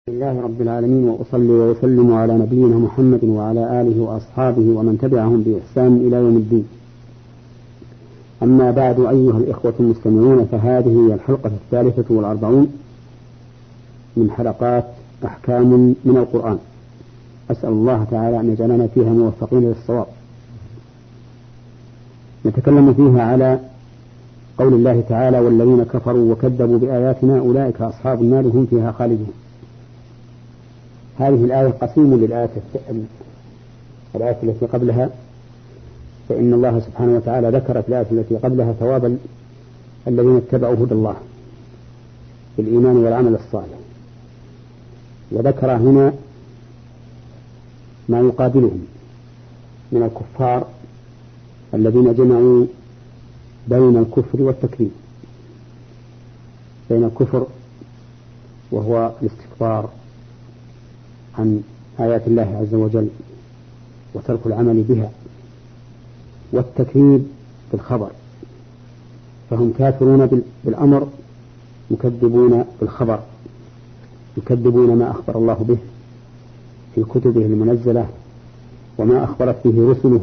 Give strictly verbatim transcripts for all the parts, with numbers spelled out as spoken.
لله رب العالمين، وأصلي وأسلم على نبينا محمد وعلى آله وأصحابه ومن تبعهم بإحسان إلى يوم الدين. أما بعد، أيها الإخوة المستمعون، فهذه هي الحلقة الثالثة والأربعون من حلقات أحكام من القرآن. أسأل الله تعالى أن يجعلنا فيها موفقين للصواب. نتكلم فيها على قول الله تعالى: والذين كفروا وكذبوا بآياتنا أولئك أصحاب النار هم فيها خالدون. هذه الآية قسيم للآية الآية التي قبلها، فإن الله سبحانه وتعالى ذكر في الآية التي قبلها ثواب الذين اتبعوا هدى الله بالإيمان والعمل الصالح، وذكر هنا ما يقابلهم من الكفار الذين جمعوا بين الكفر والتكذيب، بين الكفر وهو الاستكبار عن آيات الله عز وجل وترك العمل بها، والتكذيب بالخبر، فهم كافرون بالأمر مكذبون بالخبر، يكذبون ما أخبر الله به في كتبه المنزلة وما أخبرت به رسله.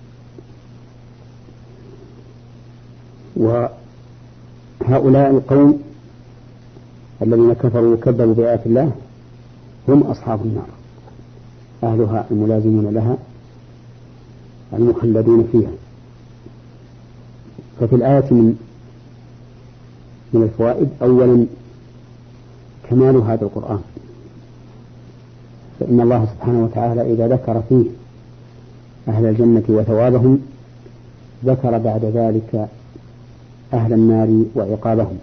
وهؤلاء القوم الذين كفروا وكذبوا بآيات الله هم أصحاب النار، أهلها الملازمون لها المخلدون فيها. ففي الآية من من الفوائد: أولا كمال هذا القرآن، فإن الله سبحانه وتعالى إذا ذكر فيه أهل الجنة وثوابهم ذكر بعد ذلك أهل النار وعقابهم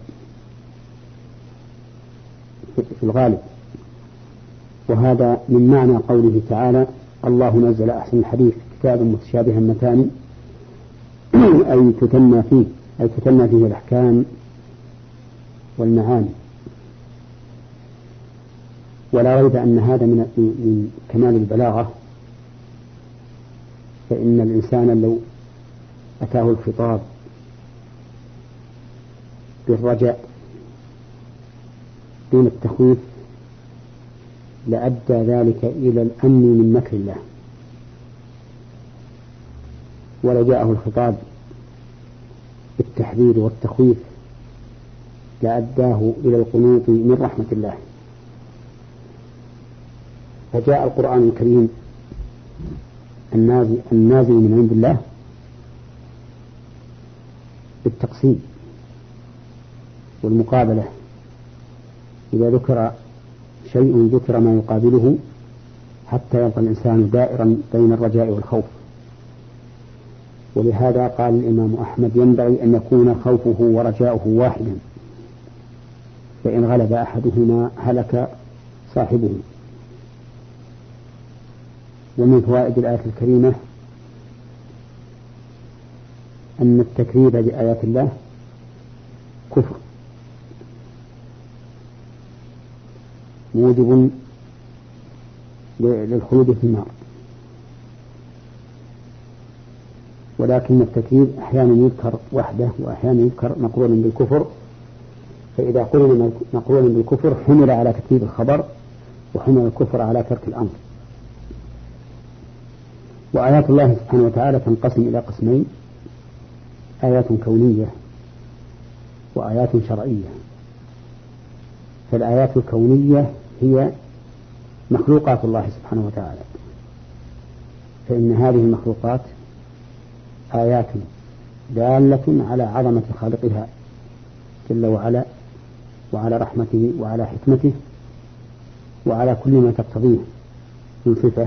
في الغالب. وهذا من معنى قوله تعالى: الله نزل أحسن الحديث كتابا متشابها مثاني، أي تتمى فيه أي تتمى فيه الأحكام والمعاني. ولا ريب أن هذا من من كمال البلاغة، فإن الإنسان لو أتاه الخطاب بالرجاء دون التخويف لأدى ذلك إلى الأمن من مكر الله، ولو جاءه الخطاب بالتحذير والتخويف لأداه إلى القنوط من رحمة الله. فجاء القرآن الكريم النازل من عند الله بالتقسيم والمقابلة. إذا ذكر شيء ذكر ما يقابله حتى يبقى الإنسان دائرا بين الرجاء والخوف. ولهذا قال الإمام أحمد: ينبغي أن يكون خوفه ورجاؤه واحدا، فإن غلب أحدهما هلك صاحبه. ومن فوائد الآية الكريمة أن التكذيب بآيات الله كفر موجب للخلود في النار، ولكن التكذيب أحيانا يذكر وحده وأحيانا يذكر مقرونا بالكفر، فإذا قرن مقرونا بالكفر حمل على تكذيب الخبر وحمل الكفر على ترك الأمر. وآيات الله سبحانه وتعالى تنقسم إلى قسمين: آيات كونية وآيات شرعية. فالآيات الكونية هي مخلوقات الله سبحانه وتعالى، فإن هذه المخلوقات آيات دالة على عظمة خالقها جل وعلا، وعلى رحمته وعلى حكمته وعلى كل ما تقتضيه من صفة.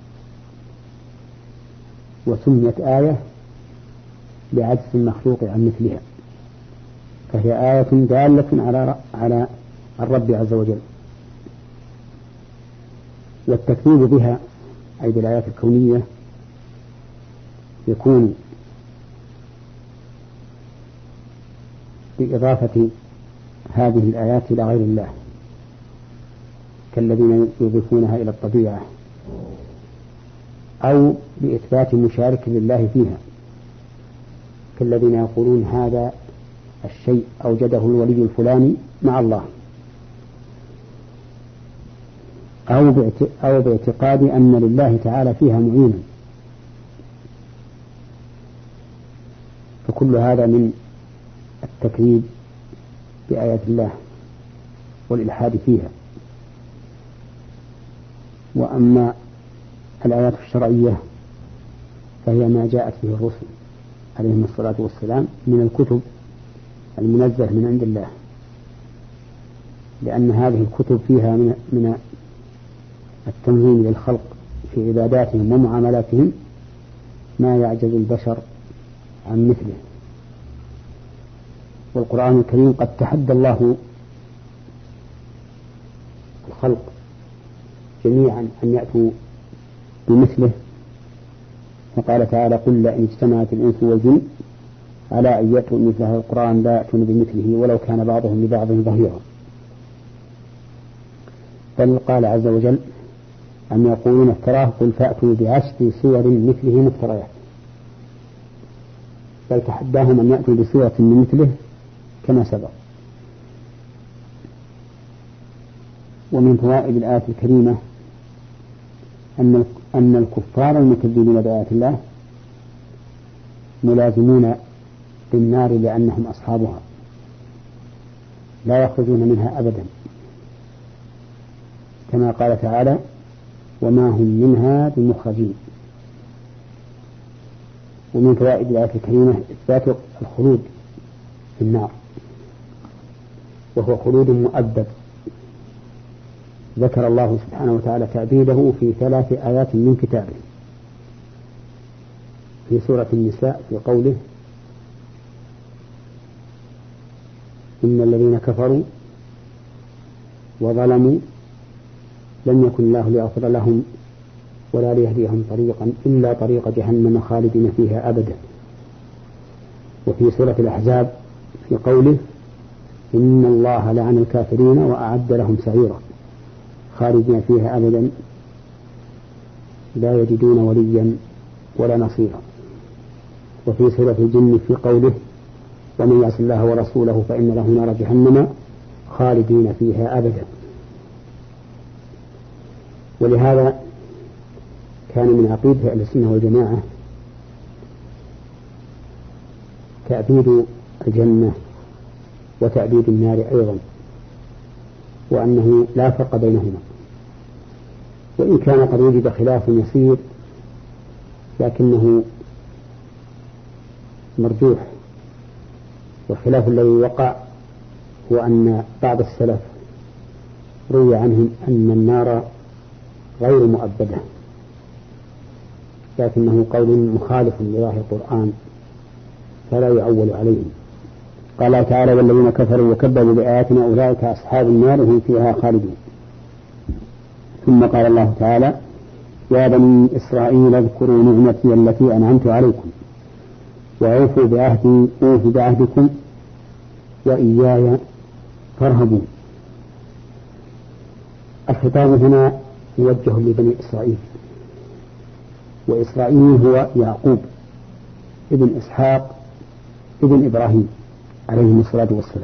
وسميت آية لعجز المخلوق عن مثلها، فهي آية دالة على على الرب عز وجل. والتكذيب بها أي بالآيات الكونية يكون بإضافة هذه الآيات إلى غير الله، كالذين يضيفونها إلى الطبيعة، أو بإثبات مشارك لله فيها، كالذين يقولون هذا الشيء أوجده الولي الفلاني مع الله. أو باعتقاد أن لله تعالى فيها معينا، فكل هذا من التكذيب بآيات الله والإلحاد فيها. وأما الآيات الشرعية فهي ما جاءت به الرسل عليهم الصلاة والسلام من الكتب المنزه من عند الله، لأن هذه الكتب فيها من من التنظيم للخلق في عباداتهم ومعاملاتهم ما يعجز البشر عن مثله. والقرآن الكريم قد تحدى الله الخلق جميعا أن يأتوا بمثله، فقال تعالى: قل لئن اجتمعت الإنس والجن على أن يأتوا مثل هذا القرآن لا يأتون بمثله ولو كان بعضهم لبعض ظهيرا. بل قال عز وجل: أم يقولون افتراه قل فأتوا بعشر سور مثله مفتريات. بل تحداهم أن يأتوا بسورة من مثله كما سبق. ومن فوائد الآية الكريمة أن أن الكفار المكذبين بآيات الله ملازمون بالنار لأنهم أصحابها لا يخرجون منها أبدا، كما قال تعالى: وما هم منها بمخرجين. ومن فوائد الآية الكريمة إثبات الخلود في النار، وهو خلود مؤبد، ذكر الله سبحانه وتعالى تأبيده في ثلاث آيات من كتابه. في سورة النساء في قوله: إن الذين كفروا وظلموا لم يكن الله ليغفر لهم ولا ليهديهم طريقا إلا طريق جهنم خالدين فيها أبدا. وفي سورة الأحزاب في قوله: إن الله لعن الكافرين وأعد لهم سعيرا خالدين فيها أبدا لا يجدون وليا ولا نصيرا. وفي سورة الجن في قوله: ومن يعص الله ورسوله فإن له نار جهنم خالدين فيها أبدا. ولهذا كان من عقيدة أهل السنة والجماعة تأبيد الجنة وتأبيد النار أيضا، وأنه لا فرق بينهما، وإن كان قد وجد خلاف يسير لكنه مرجوح. والخلاف الذي وقع هو أن بعض السلف روي عنهم أن النار غير مؤبدة، لكنه قول مخالف لظاهر القرآن فلا يعول عليه. قال تعالى: والذين كفروا وكذبوا بآياتنا أولئك أصحاب النار هم فيها خالدون. ثم قال الله تعالى: يا بني إسرائيل اذكروا نعمتي التي أنعمت عليكم وأوفوا بعهدي أوف بعهدكم وإياي فارهبون. الخطاب هنا موجه لبني إسرائيل، وإسرائيل هو يعقوب ابن إسحاق ابن إبراهيم عليهم الصلاة والسلام،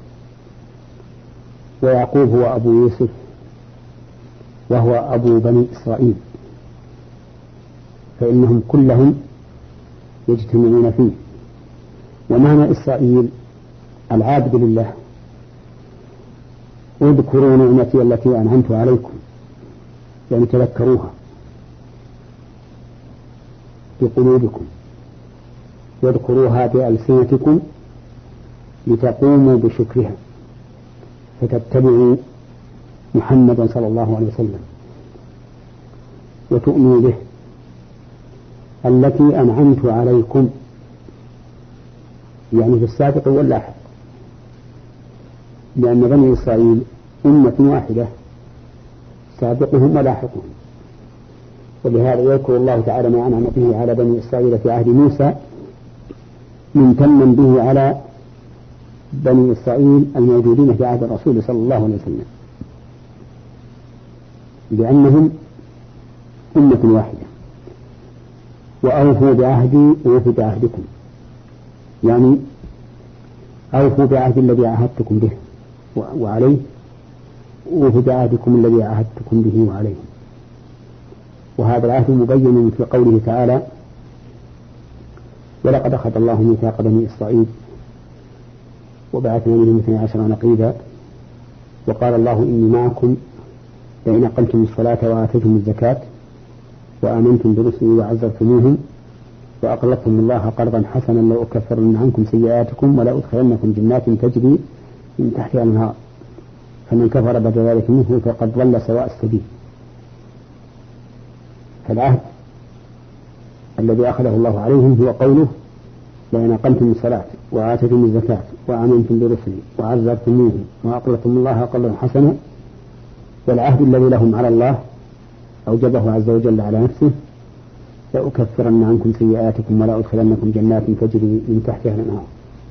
ويعقوب هو أبو يوسف وهو أبو بني إسرائيل، فإنهم كلهم يجتمعون فيه. ومعنى إسرائيل العابد لله. اذكروا نعمتي التي أنعمت عليكم، يعني تذكروها بقلوبكم، واذكروها بألسنتكم لتقوموا بشكرها فتتبعوا محمدا صلى الله عليه وسلم وتؤمنوا به. التي أنعمت عليكم يعني في السابق واللاحق، لأن بني إسرائيل أمة واحدة سابقهم ولاحقهم. ولهذا يذكر الله تعالى ما أنعم به على بني إسرائيل في عهد موسى ممتنا به على بني إسرائيل الموجودين في عهد الرسول صلى الله عليه وسلم، لأنهم أمة واحدة. وأوفوا بعهدي أوفوا بعهدكم، يعني أوفوا بعهد الذي عاهدتكم به وعليه، أوفوا بعهدكم الذي عاهدتكم به وعليهم. وهذا العهد مبين في قوله تعالى: ولقد أخذ الله ميثاق بني إسرائيل وبعثنا منهم اثني عشر نقيبا وقال الله إني معكم لئن أقمتم الصلاة وآتيتم الزكاة وآمنتم برسلي وعزرتموهم وأقرضتم الله قرضا حسنا لأكفرن عنكم سيئاتكم ولأدخلنكم جنات تجري من تحتها الأنهار فمن كفر بعد ذلك منه فقد ضل سواء السبيل. فالعهد الذي أخذه الله عليهم هو قوله: لئن أقمتم الصلاة وآتيتم الزكاة وآمنتم برسلي وعزرتموهم وأقرضتم الله قرضا حسنا. والعهد الذي لهم على الله أوجبه عز وجل على نفسه: لأكفرن عنكم سيئاتكم ولا أدخلنكم جنات تجري من تحتها الأنهار.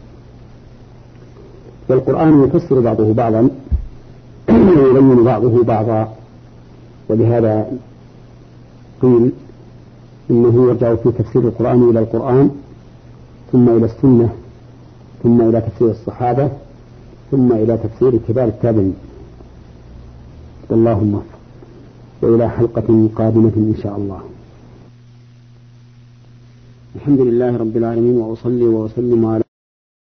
والقرآن يفسر بعضه بعضا ويبين بعضه بعضا، ولهذا قيل إنه يرجع في تفسير القرآن إلى القرآن ثم إلى السنة ثم إلى تفسير الصحابة ثم إلى تفسير كبار التابعين. والله موفق. وإلى حلقة قادمة إن شاء الله. الحمد لله رب العالمين، وأصلي وأسلم على